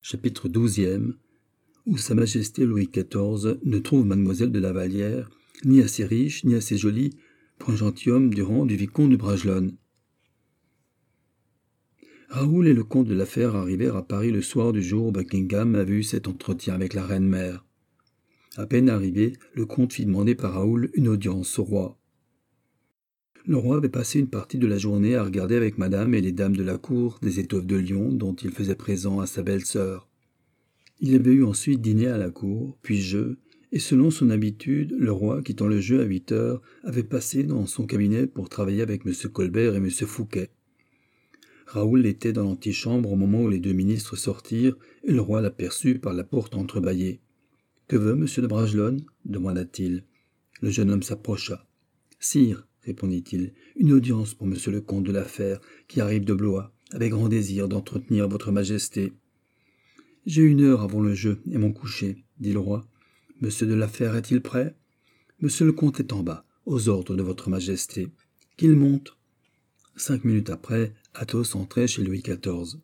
Chapitre 12e, où Sa Majesté Louis XIV ne trouve mademoiselle de la Vallière ni assez riche ni assez jolie pour un gentilhomme du rang du vicomte de Bragelonne. Raoul et le comte de la Fère arrivèrent à Paris le soir du jour où Buckingham avait eu cet entretien avec la reine-mère. À peine arrivé, le comte fit demander par Raoul une audience au roi. Le roi avait passé une partie de la journée à regarder avec madame et les dames de la cour des étoffes de lion dont il faisait présent à sa belle-sœur. Il avait eu ensuite dîner à la cour, puis jeu, et selon son habitude, le roi, quittant le jeu à 8 heures, avait passé dans son cabinet pour travailler avec M. Colbert et M. Fouquet. Raoul était dans l'antichambre au moment où les deux ministres sortirent, et le roi l'aperçut par la porte entrebâillée. « Que veut M. de Bragelonne » demanda-t-il. Le jeune homme s'approcha. « Sire, » répondit-il, « une audience pour M. le comte de la Fère, qui arrive de Blois, avec grand désir d'entretenir votre majesté. » « J'ai 1 heure avant le jeu et mon coucher, » dit le roi. « Monsieur de la Fère est-il prêt ? » « Monsieur le comte est en bas, aux ordres de votre majesté. » « Qu'il monte. » 5 minutes après, Athos entrait chez Louis XIV.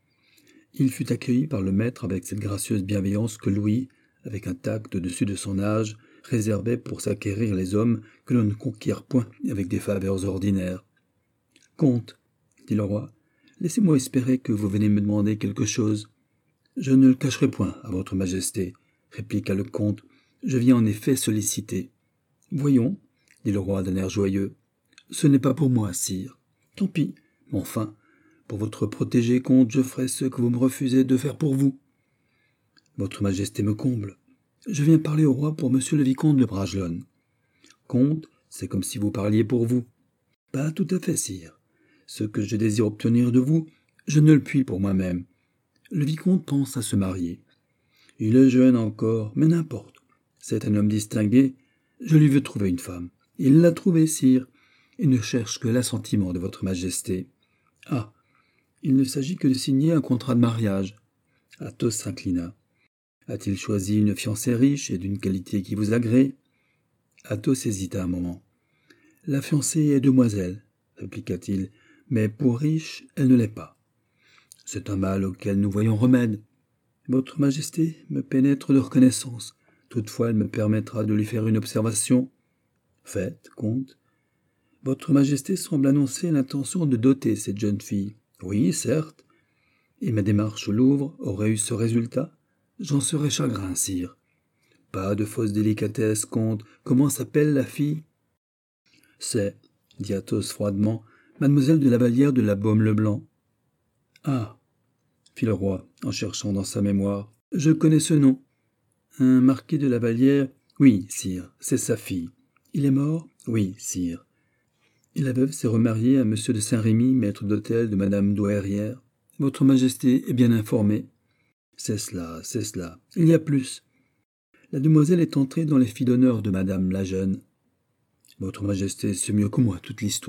Il fut accueilli par le maître avec cette gracieuse bienveillance que Louis, avec un tact au-dessus de son âge, réservait pour s'acquérir les hommes que l'on ne conquiert point avec des faveurs ordinaires. « Comte, » dit le roi, « laissez-moi espérer que vous venez me demander quelque chose. »« Je ne le cacherai point à votre majesté, » répliqua le comte. « Je viens en effet solliciter. »« Voyons, » dit le roi d'un air joyeux. « Ce n'est pas pour moi, sire. »« Tant pis, mais enfin, pour votre protégé, comte, je ferai ce que vous me refusez de faire pour vous. »« Votre majesté me comble. Je viens parler au roi pour monsieur le vicomte de Bragelonne. »« Comte, c'est comme si vous parliez pour vous. »« Pas tout à fait, sire. Ce que je désire obtenir de vous, je ne le puis pour moi-même. Le vicomte pense à se marier. Il est jeune encore, mais n'importe. C'est un homme distingué. Je lui veux trouver une femme. Il l'a trouvée, sire, et ne cherche que l'assentiment de votre majesté. Ah, il ne s'agit que de signer un contrat de mariage. » Athos s'inclina. « A-t-il choisi une fiancée riche et d'une qualité qui vous agrée ?» Athos hésita un moment. « La fiancée est demoiselle, » répliqua-t-il, « mais pour riche, elle ne l'est pas. C'est un mal auquel nous voyons remède. Votre majesté me pénètre de reconnaissance. Toutefois, elle me permettra de lui faire une observation. »« Faites, comte. » « Votre majesté semble annoncer l'intention de doter cette jeune fille. »« Oui, certes. Et ma démarche au Louvre aurait eu ce résultat. J'en serais chagrin, sire. »« Pas de fausse délicatesse, comte. Comment s'appelle la fille ?»« C'est, » dit Athos froidement, « mademoiselle de la Vallière de la Baume-le-Blanc. »« Ah » fit le roi, en cherchant dans sa mémoire. « Je connais ce nom. Un marquis de la Vallière. Oui, sire, c'est sa fille. Il est mort ? Oui, sire. Et la veuve s'est remariée à monsieur de Saint-Rémy, maître d'hôtel de madame Douairière. Votre majesté est bien informée. »« C'est cela, c'est cela. Il y a plus. La demoiselle est entrée dans les filles d'honneur de madame la jeune. »« Votre majesté sait mieux que moi toute l'histoire. »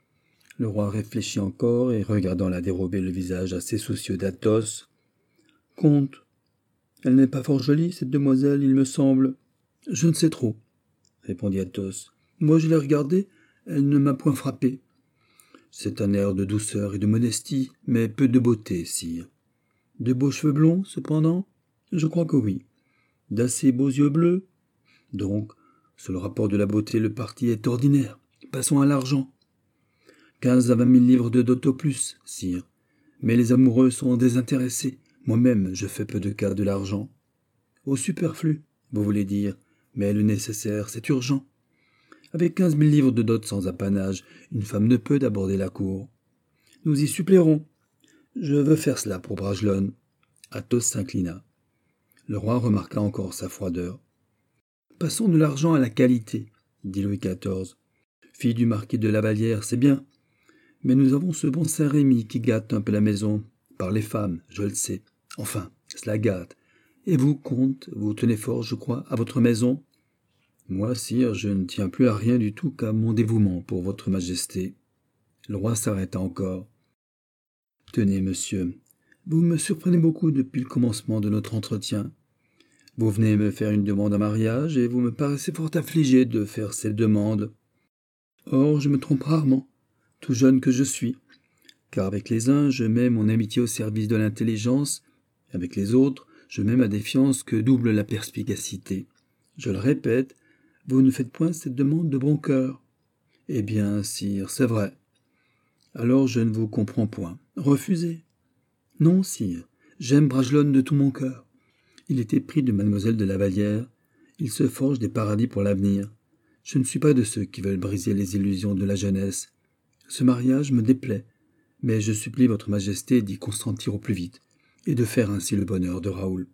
Le roi réfléchit encore et, regardant la dérobée le visage assez soucieux d'Athos. « Comte, elle n'est pas fort jolie, cette demoiselle, il me semble. »« Je ne sais trop, » répondit Athos. « Moi, je l'ai regardée. Elle ne m'a point frappé. C'est un air de douceur et de modestie, mais peu de beauté, sire. De beaux cheveux blonds, cependant ? Je crois que oui. D'assez beaux yeux bleus ? Donc, sur le rapport de la beauté, le parti est ordinaire. Passons à l'argent. 15 à 20 000 livres de dot au plus, sire. Mais les amoureux sont désintéressés. Moi-même, je fais peu de cas de l'argent. Au superflu, vous voulez dire, mais le nécessaire, c'est urgent. Avec 15 000 livres de dot sans apanage, une femme ne peut aborder la cour. Nous y suppléerons. Je veux faire cela pour Bragelonne. » Athos s'inclina. Le roi remarqua encore sa froideur. « Passons de l'argent à la qualité, » dit Louis XIV. « Fille du marquis de la Vallière, c'est bien. Mais nous avons ce bon Saint-Rémy qui gâte un peu la maison. Par les femmes, je le sais. Enfin, cela gâte. Et vous, comte, vous tenez fort, je crois, à votre maison ? » « Moi, sire, je ne tiens plus à rien du tout qu'à mon dévouement pour votre majesté. » Le roi s'arrêta encore. « Tenez, monsieur, vous me surprenez beaucoup depuis le commencement de notre entretien. Vous venez me faire une demande en mariage et vous me paraissez fort affligé de faire cette demande. Or, je me trompe rarement, tout jeune que je suis, car avec les uns, je mets mon amitié au service de l'intelligence Avec les autres, je mets ma défiance que double la perspicacité. Je le répète, vous ne faites point cette demande de bon cœur. Eh bien, sire, c'est vrai. Alors je ne vous comprends point. Refusez. Non, sire, j'aime Bragelonne de tout mon cœur. Il est épris de mademoiselle de la Vallière. Il se forge des paradis pour l'avenir. Je ne suis pas de ceux qui veulent briser les illusions de la jeunesse. Ce mariage me déplaît, mais je supplie votre majesté d'y consentir au plus vite, et de faire ainsi le bonheur de Raoul.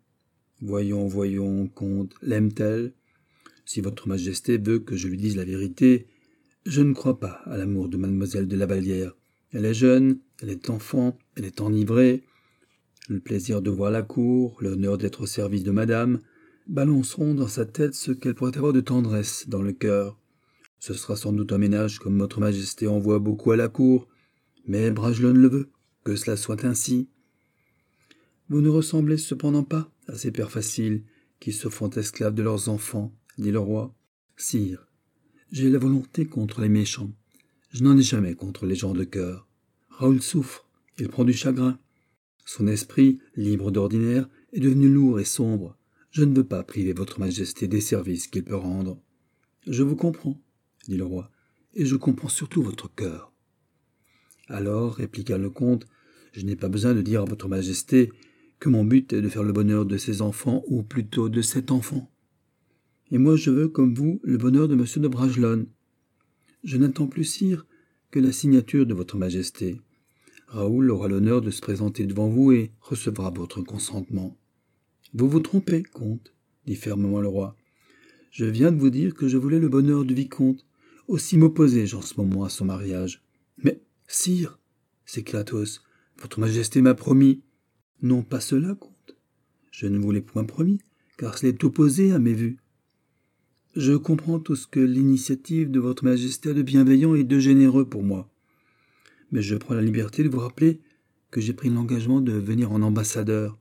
Voyons, comte, l'aime-t-elle? Si votre majesté veut que je lui dise la vérité, je ne crois pas à l'amour de mademoiselle de la Vallière. Elle est jeune, elle est enfant, elle est enivrée. Le plaisir de voir la cour, l'honneur d'être au service de madame, balanceront dans sa tête ce qu'elle pourrait avoir de tendresse dans le cœur. Ce sera sans doute un ménage comme votre majesté en voit beaucoup à la cour, mais Bragelonne le veut, que cela soit ainsi. Vous ne ressemblez cependant pas à ces pères faciles qui se font esclaves de leurs enfants, dit le roi. Sire, j'ai la volonté contre les méchants. Je n'en ai jamais contre les gens de cœur. Raoul souffre, il prend du chagrin. Son esprit, libre d'ordinaire, est devenu lourd et sombre. Je ne veux pas priver votre majesté des services qu'il peut rendre. Je vous comprends, dit le roi, et je comprends surtout votre cœur. Alors, répliqua le comte, je n'ai pas besoin de dire à votre majesté que mon but est de faire le bonheur de ses enfants, ou plutôt de cet enfant. Et moi je veux, comme vous, le bonheur de monsieur de Bragelonne. Je n'attends plus, sire, que la signature de votre majesté. Raoul aura l'honneur de se présenter devant vous et recevra votre consentement. Vous vous trompez, comte, dit fermement le roi. Je viens de vous dire que je voulais le bonheur du vicomte. Aussi m'opposais-je en ce moment à son mariage. Mais, sire, s'écria Athos, votre majesté m'a promis. Non pas cela, comte. Je ne vous l'ai point promis, car cela est opposé à mes vues. Je comprends tout ce que l'initiative de votre majesté a de bienveillant et de généreux pour moi. Mais je prends la liberté de vous rappeler que j'ai pris l'engagement de venir en ambassadeur.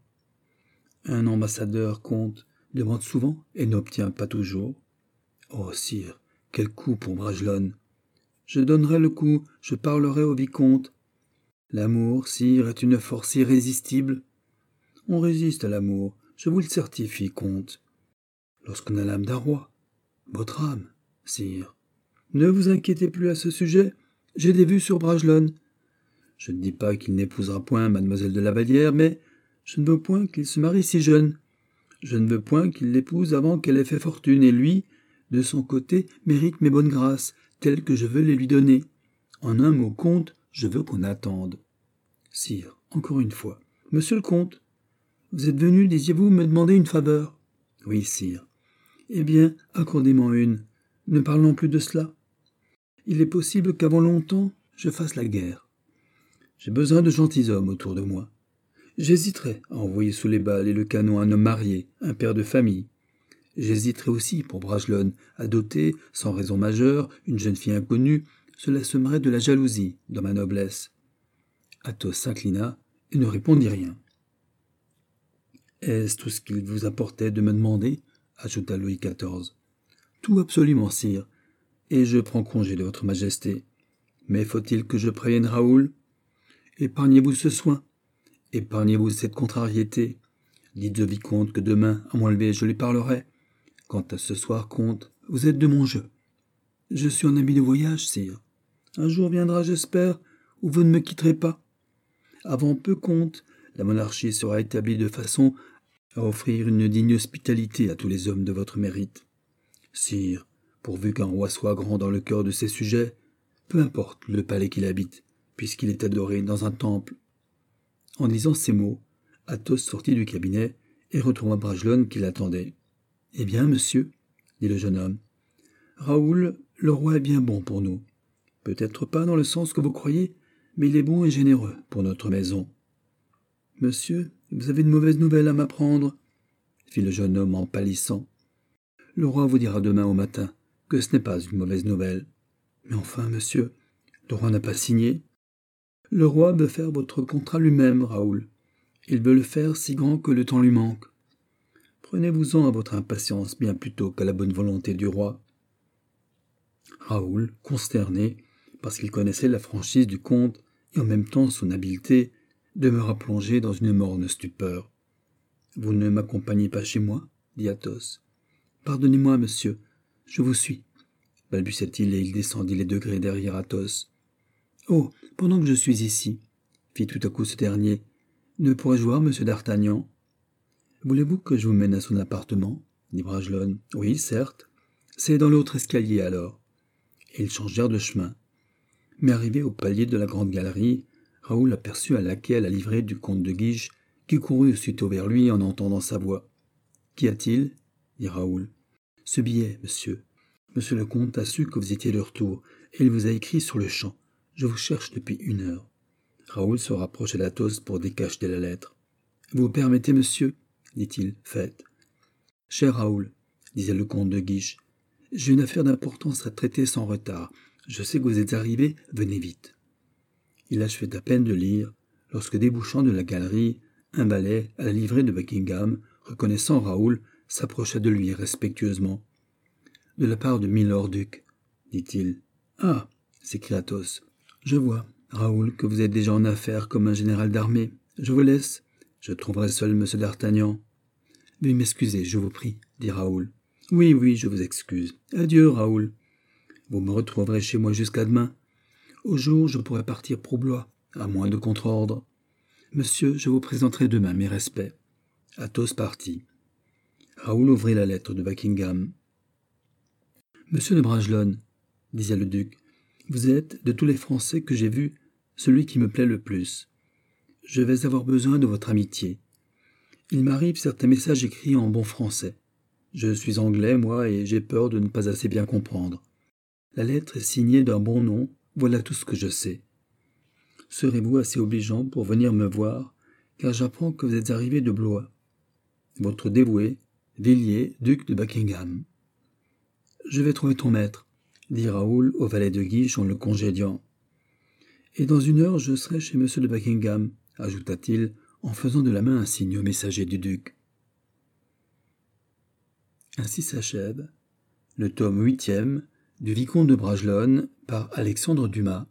Un ambassadeur, comte, demande souvent et n'obtient pas toujours. Oh, sire, quel coup pour Bragelonne! Je donnerai le coup, je parlerai au vicomte. L'amour, sire, est une force irrésistible. On résiste à l'amour, je vous le certifie, comte. Lorsqu'on a l'âme d'un roi, votre âme, sire. Ne vous inquiétez plus à ce sujet, j'ai des vues sur Bragelonne. Je ne dis pas qu'il n'épousera point mademoiselle de la Vallière, mais je ne veux point qu'il se marie si jeune. Je ne veux point qu'il l'épouse avant qu'elle ait fait fortune, et lui, de son côté, mérite mes bonnes grâces, telles que je veux les lui donner. En un mot, comte, je veux qu'on attende. Sire, encore une fois, monsieur le comte, vous êtes venu, disiez-vous, me demander une faveur? Oui, sire. Eh bien, accordez-moi une. Ne parlons plus de cela. Il est possible qu'avant longtemps, je fasse la guerre. J'ai besoin de gentilshommes autour de moi. J'hésiterai à envoyer sous les balles et le canon un homme marié, un père de famille. J'hésiterai aussi, pour Bragelonne, à doter, sans raison majeure, une jeune fille inconnue. Cela sèmerait de la jalousie dans ma noblesse. Athos s'inclina et ne répondit rien. « Est-ce tout ce qu'il vous importait de me demander ?» ajouta Louis XIV. « Tout absolument, sire, et je prends congé de votre majesté. Mais faut-il que je prévienne Raoul? Épargnez-vous ce soin, épargnez-vous cette contrariété. Dites au vicomte que demain, à mon lever, je lui parlerai. Quant à ce soir, comte, vous êtes de mon jeu. Je suis en habit de voyage, sire. Un jour viendra, j'espère, où vous ne me quitterez pas. Avant peu, comte, la monarchie sera établie de façon à offrir une digne hospitalité à tous les hommes de votre mérite. Sire, pourvu qu'un roi soit grand dans le cœur de ses sujets, peu importe le palais qu'il habite, puisqu'il est adoré dans un temple. » En disant ces mots, Athos sortit du cabinet et retourna Bragelonne qui l'attendait. « Eh bien, monsieur, dit le jeune homme, Raoul, le roi est bien bon pour nous. Peut-être pas dans le sens que vous croyez, mais il est bon et généreux pour notre maison. »« Monsieur, vous avez de mauvaises nouvelles à m'apprendre, » fit le jeune homme en pâlissant. « Le roi vous dira demain au matin que ce n'est pas une mauvaise nouvelle. Mais enfin, monsieur, le roi n'a pas signé. Le roi veut faire votre contrat lui-même, Raoul. Il veut le faire si grand que le temps lui manque. Prenez-vous-en à votre impatience bien plutôt qu'à la bonne volonté du roi. » Raoul, consterné, parce qu'il connaissait la franchise du comte et en même temps son habileté, demeura plongé dans une morne stupeur. Vous ne m'accompagnez pas chez moi, dit Athos. Pardonnez-moi, monsieur, je vous suis, balbutia-t-il et il descendit les degrés derrière Athos. Oh, pendant que je suis ici, fit tout à coup ce dernier, ne pourrais-je voir monsieur d'Artagnan? Voulez-vous que je vous mène à son appartement? Dit Bragelonne. Oui, certes. C'est dans l'autre escalier alors. Et ils changèrent de chemin. Mais arrivé au palier de la grande galerie, Raoul aperçut un laquais à la livrée du comte de Guiche qui courut aussitôt vers lui en entendant sa voix. Qu'y a-t-il? Dit Raoul. Ce billet, monsieur. Monsieur le comte a su que vous étiez de retour, et il vous a écrit sur le champ. Je vous cherche depuis 1 heure. Raoul se rapprocha d'Athos pour décacheter la lettre. Vous permettez, monsieur? Dit-il. Faites. Cher Raoul, disait le comte de Guiche, j'ai une affaire d'importance à traiter sans retard. Je sais que vous êtes arrivé, venez vite. Il achevait à peine de lire, lorsque débouchant de la galerie, un valet, à la livrée de Buckingham, reconnaissant Raoul, s'approcha de lui respectueusement. De la part de Milord Duc, dit-il. Ah, s'écria Athos. Je vois, Raoul, que vous êtes déjà en affaires comme un général d'armée. Je vous laisse. Je trouverai seul monsieur d'Artagnan. Veuillez m'excuser, je vous prie, dit Raoul. Oui, oui, je vous excuse. Adieu, Raoul. Vous me retrouverez chez moi jusqu'à demain. Au jour, je pourrai partir pour Blois, à moins de contre-ordre. Monsieur, je vous présenterai demain mes respects. Athos partit. Raoul ouvrit la lettre de Buckingham. Monsieur de Bragelonne, disait le duc, vous êtes, de tous les Français que j'ai vus, celui qui me plaît le plus. Je vais avoir besoin de votre amitié. Il m'arrive certains messages écrits en bon français. Je suis anglais, moi, et j'ai peur de ne pas assez bien comprendre. La lettre est signée d'un bon nom, voilà tout ce que je sais. Serez-vous assez obligeant pour venir me voir, car j'apprends que vous êtes arrivé de Blois. Votre dévoué, Villiers, duc de Buckingham. Je vais trouver ton maître, dit Raoul au valet de Guiche en le congédiant. Et dans 1 heure, je serai chez monsieur de Buckingham, ajouta-t-il en faisant de la main un signe au messager du duc. Ainsi s'achève le tome 8e du Vicomte de Bragelonne par Alexandre Dumas,